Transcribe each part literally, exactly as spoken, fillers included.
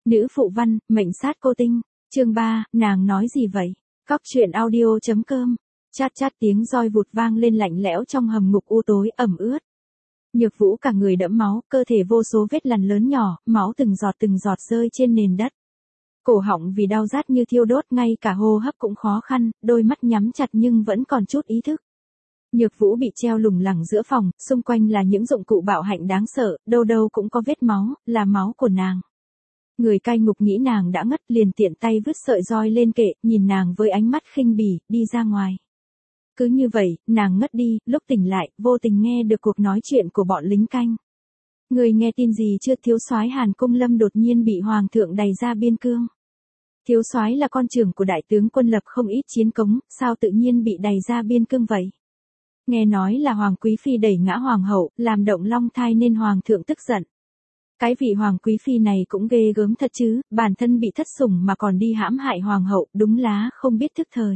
Nữ phụ văn, mệnh sát cô tinh. Chương ba, nàng nói gì vậy? Cóc truyện audio chấm com. Chát chát tiếng roi vụt vang lên lạnh lẽo trong hầm ngục u tối ẩm ướt. Nhược Vũ cả người đẫm máu, cơ thể vô số vết lằn lớn nhỏ, máu từng giọt từng giọt rơi trên nền đất. Cổ họng vì đau rát như thiêu đốt, ngay cả hô hấp cũng khó khăn, đôi mắt nhắm chặt nhưng vẫn còn chút ý thức. Nhược Vũ bị treo lủng lẳng giữa phòng, xung quanh là những dụng cụ bạo hạnh đáng sợ, đâu đâu cũng có vết máu, là máu của nàng. Người cai ngục nghĩ nàng đã ngất, liền tiện tay vứt sợi roi lên kệ, nhìn nàng với ánh mắt khinh bỉ, đi ra ngoài. Cứ như vậy, nàng ngất đi, lúc tỉnh lại, vô tình nghe được cuộc nói chuyện của bọn lính canh. Người nghe tin gì chưa? Thiếu soái Hàn Cung Lâm đột nhiên bị hoàng thượng đày ra biên cương. Thiếu soái là con trưởng của đại tướng quân lập không ít chiến công, sao tự nhiên bị đày ra biên cương vậy? Nghe nói là hoàng quý phi đẩy ngã hoàng hậu, làm động long thai nên hoàng thượng tức giận. Cái vị hoàng quý phi này cũng ghê gớm thật chứ, bản thân bị thất sủng mà còn đi hãm hại hoàng hậu, đúng lá không biết thức thời.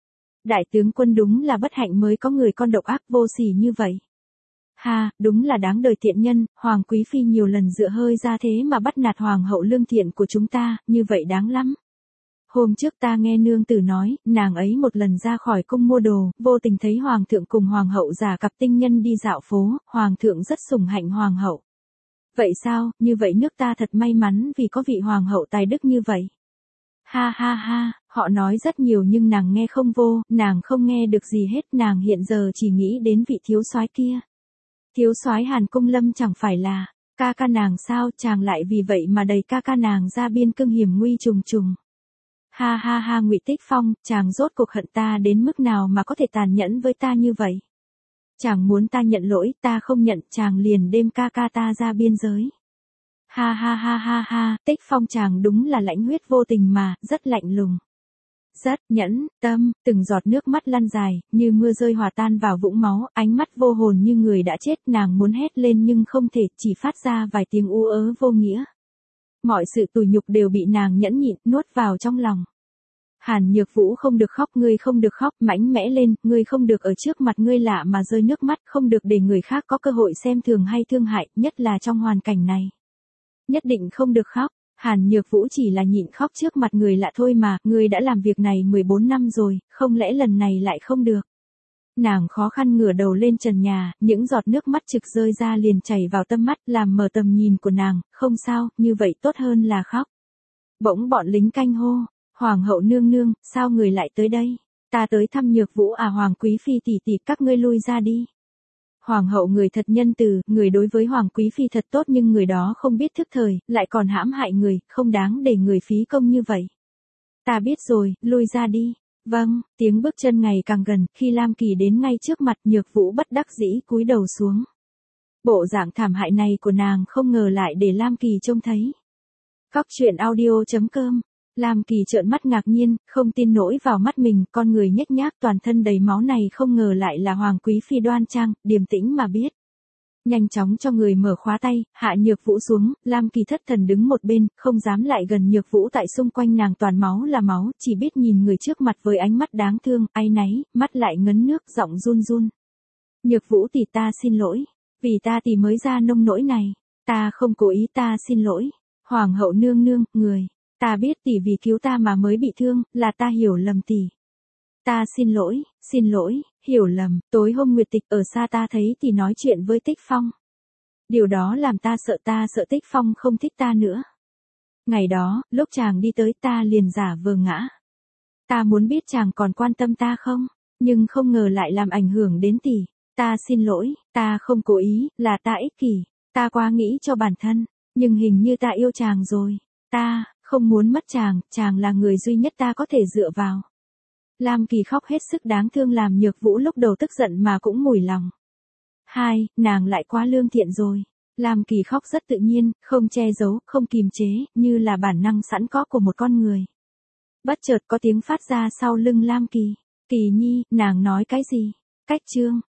Đại tướng quân đúng là bất hạnh mới có người con độc ác vô sỉ như vậy. Ha, đúng là đáng đời tiện nhân, hoàng quý phi nhiều lần dựa hơi ra thế mà bắt nạt hoàng hậu lương thiện của chúng ta, như vậy đáng lắm. Hôm trước ta nghe nương tử nói, nàng ấy một lần ra khỏi cung mua đồ, vô tình thấy hoàng thượng cùng hoàng hậu giả cặp tinh nhân đi dạo phố, hoàng thượng rất sủng hạnh hoàng hậu. Vậy sao, như vậy nước ta thật may mắn vì có vị hoàng hậu tài đức như vậy. Ha ha ha, họ nói rất nhiều nhưng nàng nghe không vô, nàng không nghe được gì hết, nàng hiện giờ chỉ nghĩ đến vị thiếu soái kia. Thiếu soái Hàn Cung Lâm chẳng phải là ca ca nàng sao, chàng lại vì vậy mà đẩy ca ca nàng ra biên cương hiểm nguy trùng trùng. Ha ha ha, Ngụy Tích Phong, chàng rốt cuộc hận ta đến mức nào mà có thể tàn nhẫn với ta như vậy? Chàng muốn ta nhận lỗi, ta không nhận, chàng liền đem ca ca ta ra biên giới. Ha ha ha ha ha, Tích Phong chàng đúng là lãnh huyết vô tình mà, rất lạnh lùng. Rất nhẫn tâm, từng giọt nước mắt lăn dài, như mưa rơi hòa tan vào vũng máu, ánh mắt vô hồn như người đã chết, nàng muốn hét lên nhưng không thể, chỉ phát ra vài tiếng u ớ vô nghĩa. Mọi sự tủi nhục đều bị nàng nhẫn nhịn, nuốt vào trong lòng. Hàn Nhược Vũ không được khóc, ngươi không được khóc, mãnh mẽ lên, ngươi không được ở trước mặt ngươi lạ mà rơi nước mắt, không được để người khác có cơ hội xem thường hay thương hại, nhất là trong hoàn cảnh này. Nhất định không được khóc. Hàn Nhược Vũ chỉ là nhịn khóc trước mặt người lạ thôi mà, ngươi đã làm việc này mười bốn năm rồi, không lẽ lần này lại không được? Nàng khó khăn ngửa đầu lên trần nhà, những giọt nước mắt trực rơi ra liền chảy vào tâm mắt, làm mờ tầm nhìn của nàng, không sao, như vậy tốt hơn là khóc. Bỗng bọn lính canh hô, Hoàng hậu nương nương, sao người lại tới đây? Ta tới thăm Nhược Vũ à, hoàng quý phi tỷ tỷ, các ngươi lui ra đi. Hoàng hậu người thật nhân từ, người đối với hoàng quý phi thật tốt nhưng người đó không biết thức thời, lại còn hãm hại người, không đáng để người phí công như vậy. Ta biết rồi, lui ra đi. Vâng, tiếng bước chân ngày càng gần, khi Lam Kỳ đến ngay trước mặt, Nhược Vũ bất đắc dĩ cúi đầu xuống. Bộ dạng thảm hại này của nàng không ngờ lại để Lam Kỳ trông thấy. Cóc truyện audio chấm com. Lam Kỳ trợn mắt ngạc nhiên, không tin nổi vào mắt mình, con người nhếch nhác toàn thân đầy máu này không ngờ lại là hoàng quý phi đoan trang, điềm tĩnh mà biết. Nhanh chóng cho người mở khóa tay, hạ Nhược Vũ xuống, Lam Kỳ thất thần đứng một bên, không dám lại gần Nhược Vũ tại xung quanh nàng toàn máu là máu, chỉ biết nhìn người trước mặt với ánh mắt đáng thương, áy náy, mắt lại ngấn nước, giọng run run. Nhược Vũ tỷ, ta xin lỗi, vì ta tỷ mới ra nông nỗi này, ta không cố ý, ta xin lỗi. Hoàng hậu nương nương, người, ta biết tỷ vì cứu ta mà mới bị thương, là ta hiểu lầm tỷ. Ta xin lỗi, xin lỗi, hiểu lầm, tối hôm Nguyệt Tịch ở xa ta thấy tỷ nói chuyện với Tích Phong. Điều đó làm ta sợ, ta sợ Tích Phong không thích ta nữa. Ngày đó, lúc chàng đi tới ta liền giả vờ ngã. Ta muốn biết chàng còn quan tâm ta không, nhưng không ngờ lại làm ảnh hưởng đến tỷ. Ta xin lỗi, ta không cố ý, là ta ích kỷ, ta quá nghĩ cho bản thân, nhưng hình như ta yêu chàng rồi. Ta không muốn mất chàng, chàng là người duy nhất ta có thể dựa vào. Lam Kỳ khóc hết sức đáng thương làm Nhược Vũ lúc đầu tức giận mà cũng mủi lòng. Hai, nàng lại quá lương thiện rồi. Lam Kỳ khóc rất tự nhiên, không che giấu, không kìm chế, như là bản năng sẵn có của một con người. Bất chợt có tiếng phát ra sau lưng Lam Kỳ. Kỳ nhi, nàng nói cái gì? Cách chương.